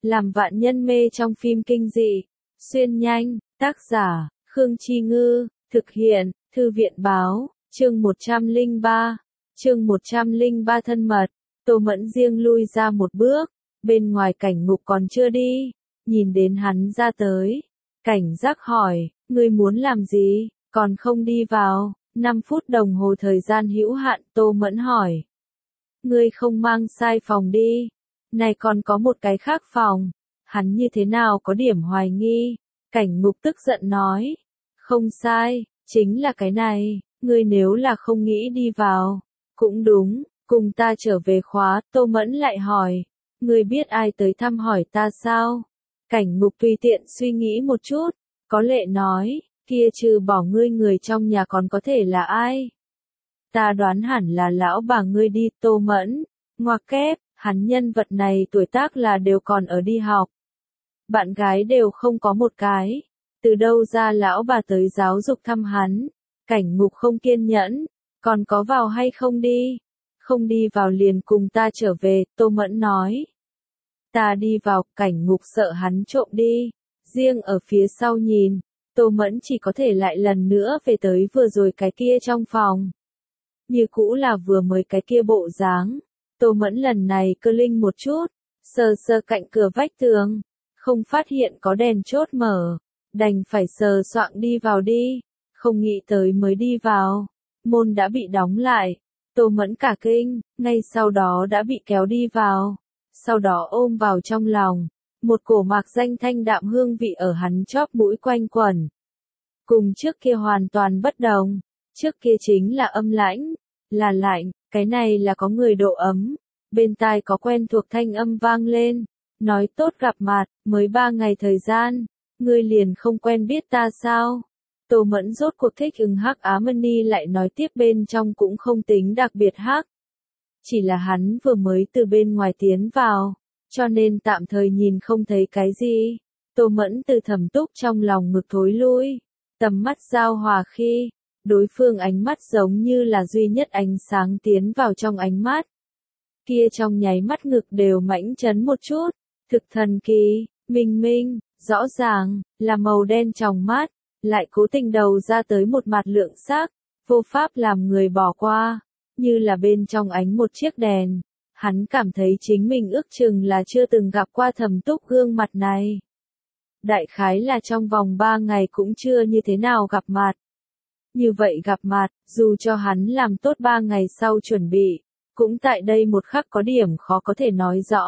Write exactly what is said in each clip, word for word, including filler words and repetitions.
làm vạn nhân mê trong phim kinh dị. Xuyên nhanh, tác giả, Khương Chi Ngư, thực hiện, Thư viện Báo, chương một trăm lẻ ba, chương một trăm lẻ ba thân mật. Tô Mẫn riêng lui ra một bước, bên ngoài Cảnh Ngục còn chưa đi, nhìn đến hắn ra tới. Cảnh giác hỏi, ngươi muốn làm gì, còn không đi vào, năm phút đồng hồ thời gian hữu hạn. Tô Mẫn hỏi, ngươi không mang sai phòng đi, này còn có một cái khác phòng, hắn như thế nào có điểm hoài nghi. Cảnh Ngục tức giận nói, không sai, chính là cái này, ngươi nếu là không nghĩ đi vào, cũng đúng, cùng ta trở về khóa. Tô Mẫn lại hỏi, ngươi biết ai tới thăm hỏi ta sao? Cảnh Ngục tùy tiện suy nghĩ một chút, có lệ nói, kia trừ bỏ ngươi người trong nhà còn có thể là ai? Ta đoán hẳn là lão bà ngươi đi. Tô Mẫn, ngoặc kép, hắn nhân vật này tuổi tác là đều còn ở đi học. Bạn gái đều không có một cái, từ đâu ra lão bà tới giáo dục thăm hắn? Cảnh Ngục không kiên nhẫn, còn có vào hay không đi? Không đi vào liền cùng ta trở về. Tô Mẫn nói, ta đi vào. Cảnh Ngục sợ hắn trộm đi, riêng ở phía sau nhìn. Tô Mẫn chỉ có thể lại lần nữa về tới vừa rồi cái kia trong phòng. Như cũ là vừa mới cái kia bộ dáng. Tô Mẫn lần này cơ linh một chút, sờ sờ cạnh cửa vách tường, không phát hiện có đèn chốt mở, đành phải sờ soạng đi vào đi. Không nghĩ tới mới đi vào, môn đã bị đóng lại. Tô Mẫn cả kinh, ngay sau đó đã bị kéo đi vào, sau đó ôm vào trong lòng. Một cổ mạc danh thanh đạm hương vị ở hắn chóp mũi quanh quẩn. Cùng trước kia hoàn toàn bất đồng, trước kia chính là âm lãnh, là lạnh, cái này là có người độ ấm. Bên tai có quen thuộc thanh âm vang lên, nói tốt gặp mặt, mới ba ngày thời gian, ngươi liền không quen biết ta sao? Tô Mẫn rốt cuộc thích ứng hắc ám ni lại nói tiếp bên trong cũng không tính đặc biệt hắc. Chỉ là hắn vừa mới từ bên ngoài tiến vào, cho nên tạm thời nhìn không thấy cái gì. Tô Mẫn từ Thẩm Túc trong lòng ngực thối lui, tầm mắt giao hòa khi, đối phương ánh mắt giống như là duy nhất ánh sáng tiến vào trong ánh mắt. Kia trong nháy mắt ngực đều mãnh chấn một chút, thực thần kỳ, minh minh, rõ ràng, là màu đen trong mắt, lại cố tình đầu ra tới một mặt lượng sắc, vô pháp làm người bỏ qua, như là bên trong ánh một chiếc đèn. Hắn cảm thấy chính mình ước chừng là chưa từng gặp qua Thẩm Túc gương mặt này. Đại khái là trong vòng ba ngày cũng chưa như thế nào gặp mặt. Như vậy gặp mặt, dù cho hắn làm tốt ba ngày sau chuẩn bị, cũng tại đây một khắc có điểm khó có thể nói rõ.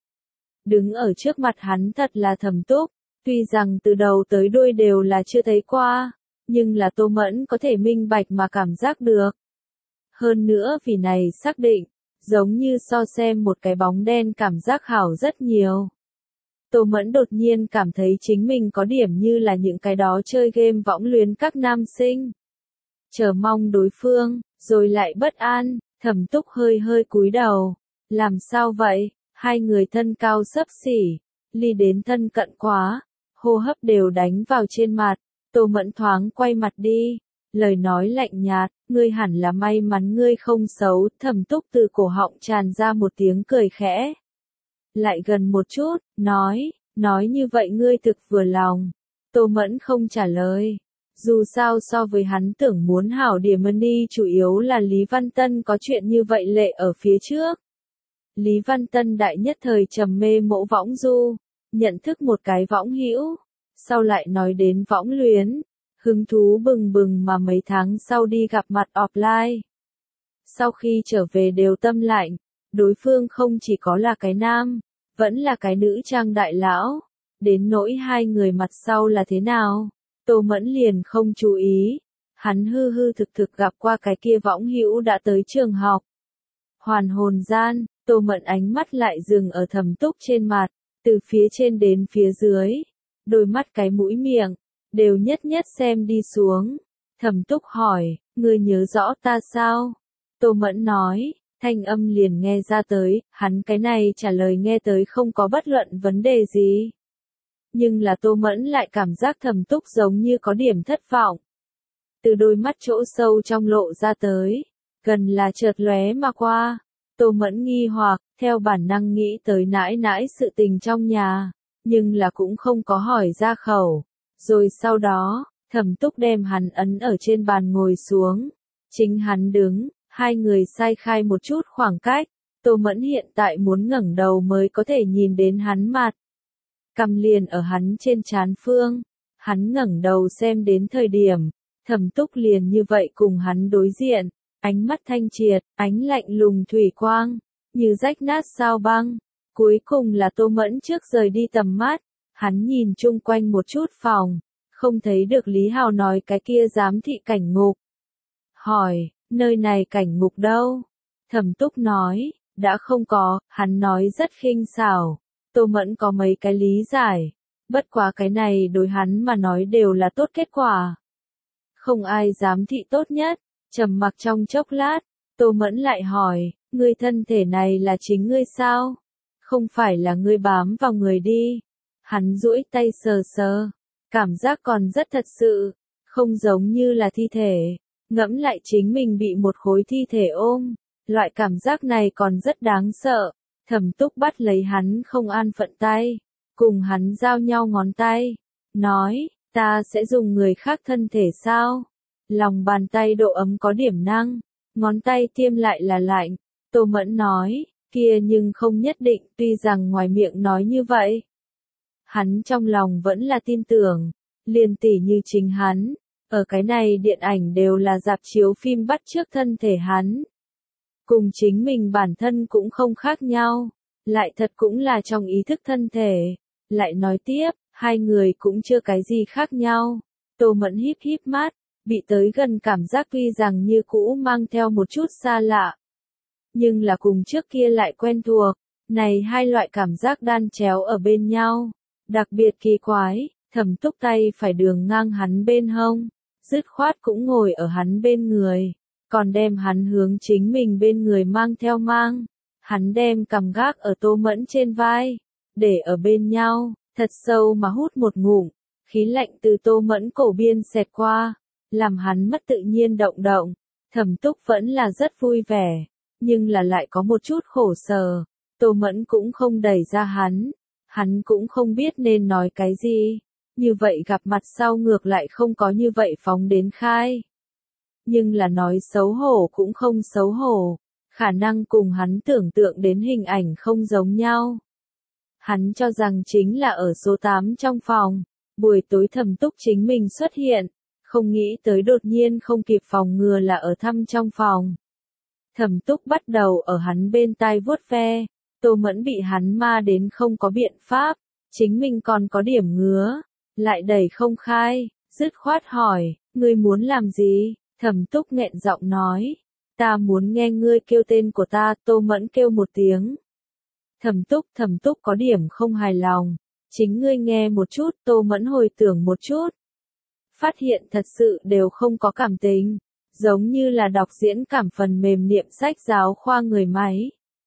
Đứng ở trước mặt hắn thật là Thẩm Túc, tuy rằng từ đầu tới đuôi đều là chưa thấy qua, nhưng là Tô Mẫn có thể minh bạch mà cảm giác được. Hơn nữa vì này xác định, giống như so xem một cái bóng đen cảm giác hảo rất nhiều. Tô Mẫn đột nhiên cảm thấy chính mình có điểm như là những cái đó chơi game võng luyến các nam sinh. Chờ mong đối phương, rồi lại bất an. Thẩm Túc hơi hơi cúi đầu. Làm sao vậy? Hai người thân cao xấp xỉ, ly đến thân cận quá, hô hấp đều đánh vào trên mặt. Tô Mẫn thoáng quay mặt đi, lời nói lạnh nhạt, ngươi hẳn là may mắn ngươi không xấu. Thẩm Túc từ cổ họng tràn ra một tiếng cười khẽ. Lại gần một chút, nói, nói như vậy ngươi thực vừa lòng. Tô Mẫn không trả lời. Dù sao so với hắn tưởng muốn hảo điểm ni chủ yếu là Lý Văn Tân có chuyện như vậy lệ ở phía trước. Lý Văn Tân đại nhất thời trầm mê mộ võng du, nhận thức một cái võng hữu, sau lại nói đến võng luyến, hứng thú bừng bừng mà mấy tháng sau đi gặp mặt offline. Sau khi trở về đều tâm lạnh, đối phương không chỉ có là cái nam, vẫn là cái nữ trang đại lão, đến nỗi hai người mặt sau là thế nào, Tô Mẫn liền không chú ý. Hắn hư hư thực thực gặp qua cái kia võng hữu đã tới trường học. Hoàn hồn gian, Tô Mẫn ánh mắt lại dừng ở Thẩm Túc trên mặt, từ phía trên đến phía dưới, đôi mắt cái mũi miệng, đều nhất nhất xem đi xuống. Thẩm Túc hỏi, ngươi nhớ rõ ta sao? Tô Mẫn nói, thanh âm liền nghe ra tới, hắn cái này trả lời nghe tới không có bất luận vấn đề gì. Nhưng là Tô Mẫn lại cảm giác Thẩm Túc giống như có điểm thất vọng. Từ đôi mắt chỗ sâu trong lộ ra tới, gần là chợt lóe mà qua, Tô Mẫn nghi hoặc, theo bản năng nghĩ tới nãi nãi sự tình trong nhà, nhưng là cũng không có hỏi ra khẩu. Rồi sau đó, Thẩm Túc đem hắn ấn ở trên bàn ngồi xuống. Chính hắn đứng, hai người sai khai một chút khoảng cách. Tô Mẫn hiện tại muốn ngẩng đầu mới có thể nhìn đến hắn mặt. Cằm liền ở hắn trên trán phương. Hắn ngẩng đầu xem đến thời điểm, Thẩm Túc liền như vậy cùng hắn đối diện, ánh mắt thanh triệt, ánh lạnh lùng thủy quang, như rách nát sao băng. Cuối cùng là Tô Mẫn trước rời đi tầm mắt, hắn nhìn chung quanh một chút phòng, không thấy được Lý Hào nói cái kia giám thị cảnh ngục. Hỏi, nơi này cảnh ngục đâu? Thẩm Túc nói, đã không có, hắn nói rất khinh xảo. Tô Mẫn có mấy cái lý giải, bất quá cái này đối hắn mà nói đều là tốt kết quả. Không ai giám thị tốt nhất, trầm mặc trong chốc lát, Tô Mẫn lại hỏi, ngươi thân thể này là chính ngươi sao? Không phải là ngươi bám vào người đi. Hắn duỗi tay sờ sờ, cảm giác còn rất thật sự, không giống như là thi thể. Ngẫm lại chính mình bị một khối thi thể ôm, loại cảm giác này còn rất đáng sợ. Thẩm Túc bắt lấy hắn không an phận tay, cùng hắn giao nhau ngón tay, nói, ta sẽ dùng người khác thân thể sao? Lòng bàn tay độ ấm có điểm năng, ngón tay tiêm lại là lạnh. Tô Mẫn nói, kia nhưng không nhất định, tuy rằng ngoài miệng nói như vậy. Hắn trong lòng vẫn là tin tưởng, liền tỉ như chính hắn, ở cái này điện ảnh đều là rạp chiếu phim bắt chước thân thể hắn. Cùng chính mình bản thân cũng không khác nhau, lại thật cũng là trong ý thức thân thể. Lại nói tiếp, hai người cũng chưa cái gì khác nhau. Tô Mẫn híp híp mắt, bị tới gần cảm giác tuy rằng như cũ mang theo một chút xa lạ. Nhưng là cùng trước kia lại quen thuộc, này hai loại cảm giác đan chéo ở bên nhau. Đặc biệt kỳ quái, Thẩm Túc tay phải đường ngang hắn bên hông, dứt khoát cũng ngồi ở hắn bên người, còn đem hắn hướng chính mình bên người mang theo mang. Hắn đem cằm gác ở Tô Mẫn trên vai, để ở bên nhau, thật sâu mà hút một ngụm, khí lạnh từ Tô Mẫn cổ biên xẹt qua, làm hắn mất tự nhiên động động. Thẩm Túc vẫn là rất vui vẻ, nhưng là lại có một chút khổ sở. Tô Mẫn cũng không đẩy ra hắn, hắn cũng không biết nên nói cái gì, như vậy gặp mặt sau ngược lại không có như vậy phóng đến khai. Nhưng là nói xấu hổ cũng không xấu hổ, khả năng cùng hắn tưởng tượng đến hình ảnh không giống nhau. Hắn cho rằng chính là ở số tám trong phòng, buổi tối Thẩm Túc chính mình xuất hiện, không nghĩ tới đột nhiên không kịp phòng ngừa là ở thăm trong phòng. Thẩm Túc bắt đầu ở hắn bên tai vuốt ve, Tô Mẫn bị hắn ma đến không có biện pháp, chính mình còn có điểm ngứa, lại đẩy không khai, dứt khoát hỏi, ngươi muốn làm gì? Thẩm Túc nghẹn giọng nói, ta muốn nghe ngươi kêu tên của ta. Tô Mẫn kêu một tiếng. Thẩm Túc, Thẩm Túc có điểm không hài lòng, chính ngươi nghe một chút. Tô Mẫn hồi tưởng một chút, phát hiện thật sự đều không có cảm tình, giống như là đọc diễn cảm phần mềm niệm sách giáo khoa người máy.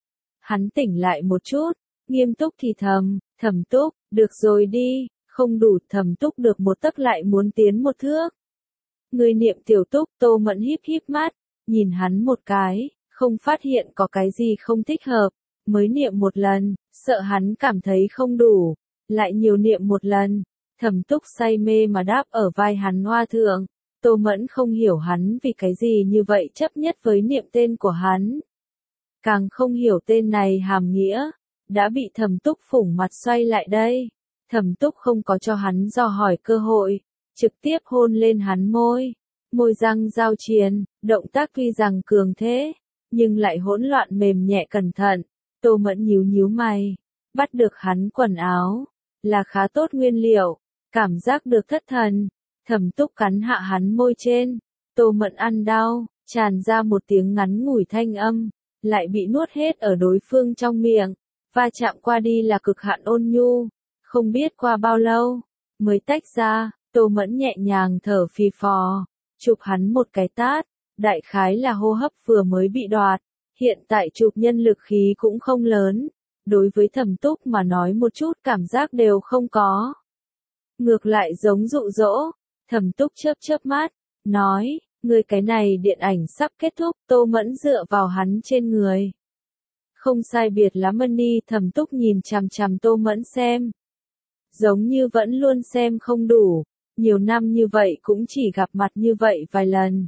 Hắn tỉnh lại một chút, nghiêm túc thì thầm, Thẩm Túc, được rồi đi, không đủ. Thẩm Túc được một tấc lại muốn tiến một thước. Người niệm tiểu Túc. Tô Mẫn híp híp mắt, nhìn hắn một cái, không phát hiện có cái gì không thích hợp, mới niệm một lần, sợ hắn cảm thấy không đủ, lại nhiều niệm một lần. Thẩm Túc say mê mà đáp ở vai hắn hoa thượng. Tô Mẫn không hiểu hắn vì cái gì như vậy chấp nhất với niệm tên của hắn. Càng không hiểu tên này hàm nghĩa, đã bị Thẩm Túc phủng mặt xoay lại đây. Thẩm Túc không có cho hắn dò hỏi cơ hội, trực tiếp hôn lên hắn môi, môi răng giao triền, động tác tuy rằng cường thế, nhưng lại hỗn loạn mềm nhẹ cẩn thận. Tô Mẫn nhíu nhíu mày, bắt được hắn quần áo, là khá tốt nguyên liệu, cảm giác được thất thần. Thẩm Túc cắn hạ hắn môi trên, Tô Mẫn ăn đau, tràn ra một tiếng ngắn ngủi thanh âm, lại bị nuốt hết ở đối phương trong miệng, va chạm qua đi là cực hạn ôn nhu, không biết qua bao lâu, mới tách ra. Tô Mẫn nhẹ nhàng thở phì phò, chụp hắn một cái tát, đại khái là hô hấp vừa mới bị đoạt, hiện tại chụp nhân lực khí cũng không lớn, đối với Thẩm Túc mà nói một chút cảm giác đều không có. Ngược lại giống dụ dỗ. Thẩm Túc chớp chớp mắt, nói, ngươi cái này điện ảnh sắp kết thúc. Tô Mẫn dựa vào hắn trên người, Không sai biệt lắm Money, Thẩm Túc nhìn chằm chằm Tô Mẫn xem. Giống như vẫn luôn xem không đủ, nhiều năm như vậy cũng chỉ gặp mặt như vậy vài lần.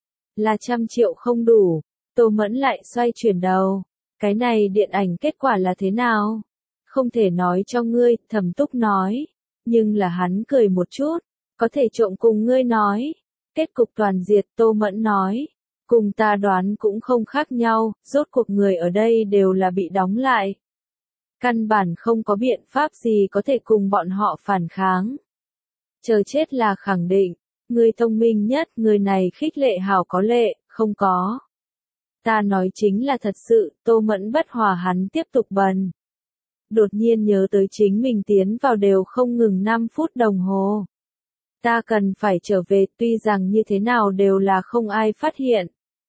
Là trăm triệu không đủ, Tô Mẫn lại xoay chuyển đầu. Cái này điện ảnh kết quả là thế nào? Không thể nói cho ngươi, Thẩm Túc nói. Nhưng là hắn cười một chút, có thể trộm cùng ngươi nói. Kết cục toàn diệt, Tô Mẫn nói. Cùng ta đoán cũng không khác nhau, rốt cuộc người ở đây đều là bị đóng lại. Căn bản không có biện pháp gì có thể cùng bọn họ phản kháng. Chờ chết là khẳng định, người thông minh nhất, người này khích lệ hảo có lệ, không có. Ta nói chính là thật sự, Tô Mẫn bất hòa hắn tiếp tục bần. Đột nhiên nhớ tới chính mình tiến vào đều không ngừng năm phút đồng hồ. Ta cần phải trở về, tuy rằng như thế nào đều là không ai phát hiện.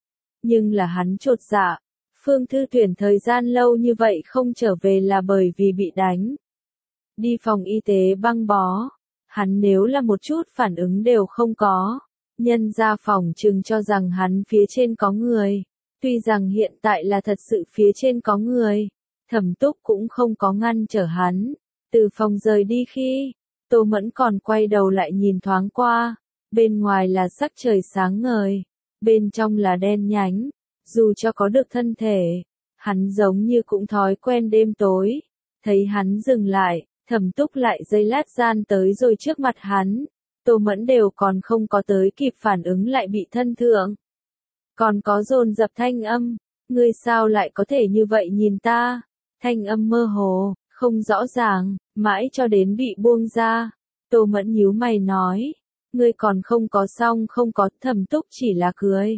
Nhưng là hắn chột dạ. Phương Thư Tuyển thời gian lâu như vậy không trở về là bởi vì bị đánh. Đi phòng y tế băng bó. Hắn nếu là một chút phản ứng đều không có. Nhân ra phòng chừng cho rằng hắn phía trên có người. Tuy rằng hiện tại là thật sự phía trên có người. Thẩm Túc cũng không có ngăn trở hắn. Từ phòng rời đi khi, Tô Mẫn còn quay đầu lại nhìn thoáng qua. Bên ngoài là sắc trời sáng ngời. Bên trong là đen nhánh. Dù cho có được thân thể, hắn giống như cũng thói quen đêm tối. Thấy hắn dừng lại, Thẩm Túc lại giây lát gian tới rồi trước mặt hắn. Tô Mẫn đều còn không có tới kịp phản ứng lại bị thân thượng. Còn có dồn dập thanh âm, ngươi sao lại có thể như vậy nhìn ta? Thanh âm mơ hồ, không rõ ràng, mãi cho đến bị buông ra. Tô Mẫn nhíu mày nói, ngươi còn không có xong không có. Thẩm Túc chỉ là cười.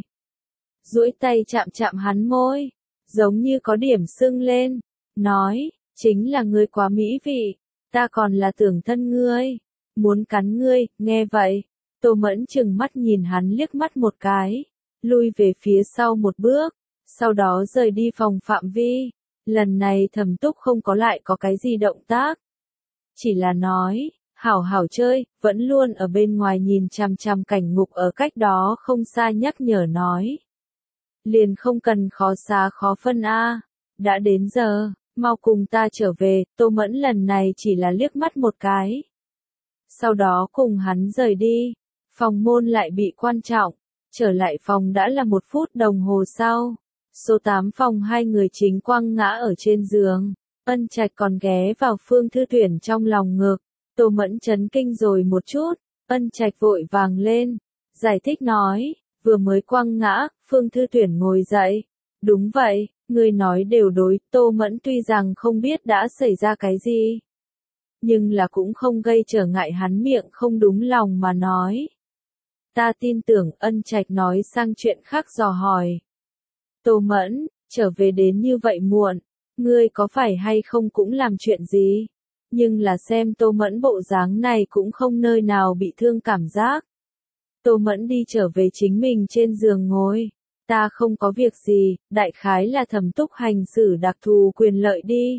Duỗi tay chạm chạm hắn môi, giống như có điểm sưng lên, nói, chính là ngươi quá mỹ vị, ta còn là tưởng thân ngươi, muốn cắn ngươi. Nghe vậy, Tô Mẫn chừng mắt nhìn hắn liếc mắt một cái, lui về phía sau một bước, sau đó rời đi phòng phạm vi. Lần này Thẩm Túc không có lại có cái gì động tác, chỉ là nói, hảo hảo chơi, vẫn luôn ở bên ngoài nhìn chằm chằm cảnh ngục ở cách đó không xa nhắc nhở nói. Liền không cần khó xá khó phân a, đã đến giờ, mau cùng ta trở về. Tô Mẫn lần này chỉ là liếc mắt một cái. Sau đó cùng hắn rời đi, phòng môn lại bị quan trọng, trở lại phòng đã là một phút đồng hồ sau. Số tám phòng hai người chính quăng ngã ở trên giường, Ân Trạch còn ghé vào Phương Thư Tuyển trong lòng ngực. Tô Mẫn chấn kinh rồi một chút, Ân Trạch vội vàng lên, giải thích nói. Vừa mới quăng ngã, Phương Thư Tuyển ngồi dậy. Đúng vậy, người nói đều đối. Tô Mẫn tuy rằng không biết đã xảy ra cái gì, nhưng là cũng không gây trở ngại hắn miệng không đúng lòng mà nói. Ta tin tưởng. Ân Trạch nói sang chuyện khác dò hỏi. Tô Mẫn, trở về đến như vậy muộn, ngươi có phải hay không cũng làm chuyện gì? Nhưng là xem Tô Mẫn bộ dáng này cũng không nơi nào bị thương cảm giác. Tô Mẫn đi trở về chính mình trên giường ngồi. Ta không có việc gì, đại khái là Thẩm Túc hành xử đặc thù quyền lợi đi.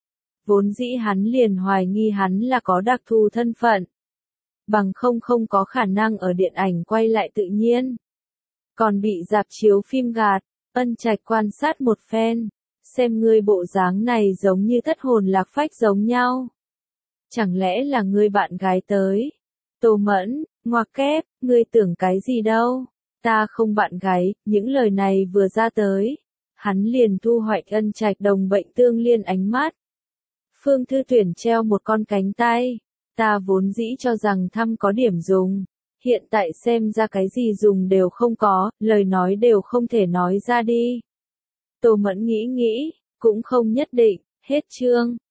Vốn dĩ hắn liền hoài nghi hắn là có đặc thù thân phận. Bằng không không có khả năng ở điện ảnh quay lại tự nhiên. Còn bị rạp chiếu phim gạt. Ân Trạch quan sát một phen. Xem ngươi bộ dáng này giống như thất hồn lạc phách giống nhau. Chẳng lẽ là ngươi bạn gái tới? Tô Mẫn, ngoặc kép, ngươi tưởng cái gì đâu? Ta không bạn gái. Những lời này vừa ra tới, hắn liền thu hoạch Ân Trạch đồng bệnh tương liên ánh mắt. Phương Thư Tuyển treo một con cánh tay. Ta vốn dĩ cho rằng thăm có điểm dùng. Hiện tại xem ra cái gì dùng đều không có, lời nói đều không thể nói ra đi. Tô Mẫn nghĩ nghĩ, cũng không nhất định. Hết chương.